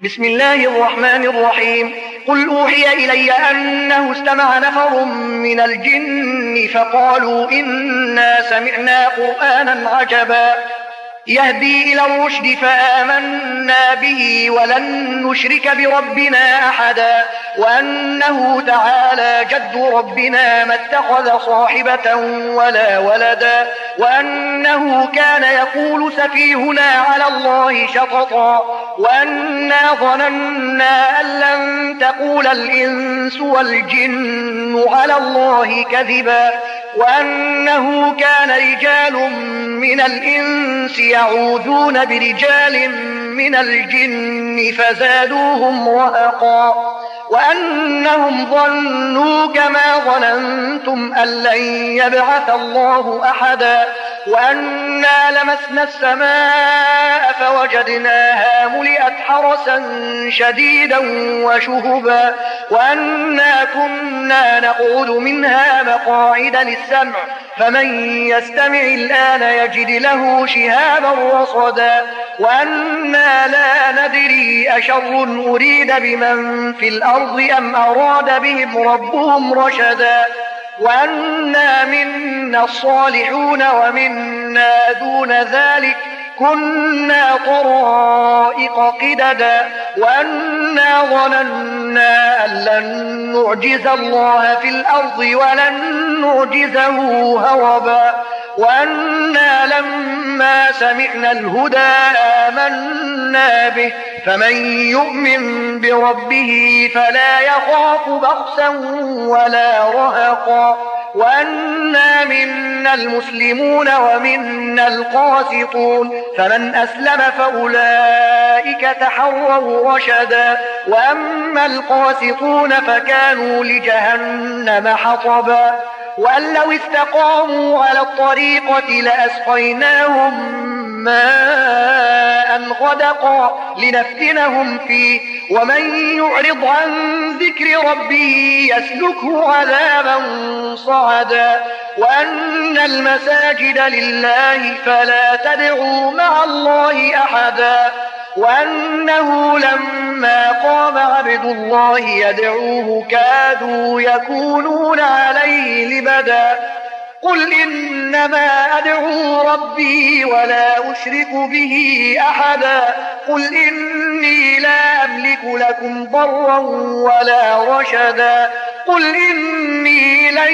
بسم الله الرحمن الرحيم. قل أوحي إلي أنه استمع نفر من الجن فقالوا إنا سمعنا قرآنا عجبا يهدي إلى الرشد فآمنا به ولن نشرك بربنا أحدا وأنه تعالى جد ربنا ما اتخذ صاحبة ولا ولدا وأنه كان يقول سفيهنا على الله شططا وأنا ظننا أن لن تقول الإنس والجن على الله كذبا وأنه كان رجال من الإنس يعوذون برجال من الجن فزادوهم رهقا وأنهم ظنوا كما ظننتم أن لن يبعث الله أحدا وأنا لمسنا السماء فوجدناها ملئت حرسا شديدا وشهبا وأنا كنا نقعد منها مقاعد للسمع فمن يستمع الآن يجد له شهابا رصدا وأنا لا ندري أشر أريد بمن في الأرض أم أراد بهم ربهم رشدا وأنا منا الصالحون ومنا دون ذلك كنا طرائق قددا وأنا ظننا أن لن نعجز الله في الأرض ولن نعجزه هربا وأنا لما سمعنا الهدى آمنا به فمن يؤمن بربه فلا يخاف بخسا ولا رهقا وأنا منا المسلمون ومنا القاسطون فمن أسلم فأولئك تحروا رشدا وأما القاسطون فكانوا لجهنم حطبا وأن لو استقاموا على الطريقة لأسقيناهم ماء غدقا لنفتنهم فيه ومن يعرض عن ذكر ربه يسلكه عذابا صعدا وأن المساجد لله فلا تدعوا مع الله أحدا وأنه لما قام عبد الله يدعوه كادوا يكونون عليه لبدا قل إنما أدعو ربي ولا أشرك به أحدا قل إني لا أملك لكم ضرا ولا رشدا قل إني لن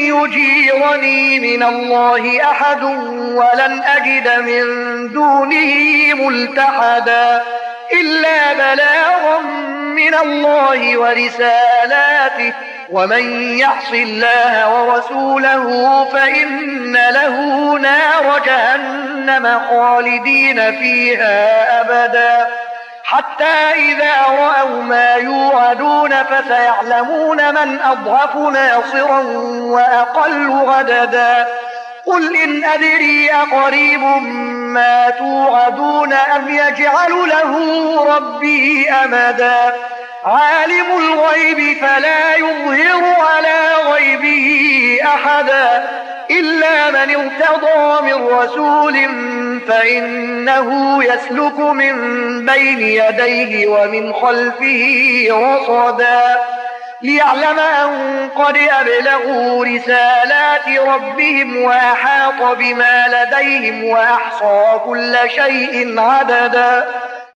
يجيرني من الله أحد ولن أجد من دونه ملتحدا إلا بلاغا من الله ورسالاته ومن يعص الله ورسوله فإن له نار جهنم خالدين فيها أبدا حتى إذا رأوا ما يوعدون فسيعلمون من أضعف ناصرا وأقل عددا قل إن أدري أقريب ما توعدون أم يجعل له ربي أمدا عالم الغيب فلا يظهر على غيبه أحدا إلا من ارتضى من رسول فإنه يسلك من بين يديه ومن خلفه رصدا ليعلم أن قد أبلغوا رسالات ربهم وأحاط بما لديهم وأحصى كل شيء عددا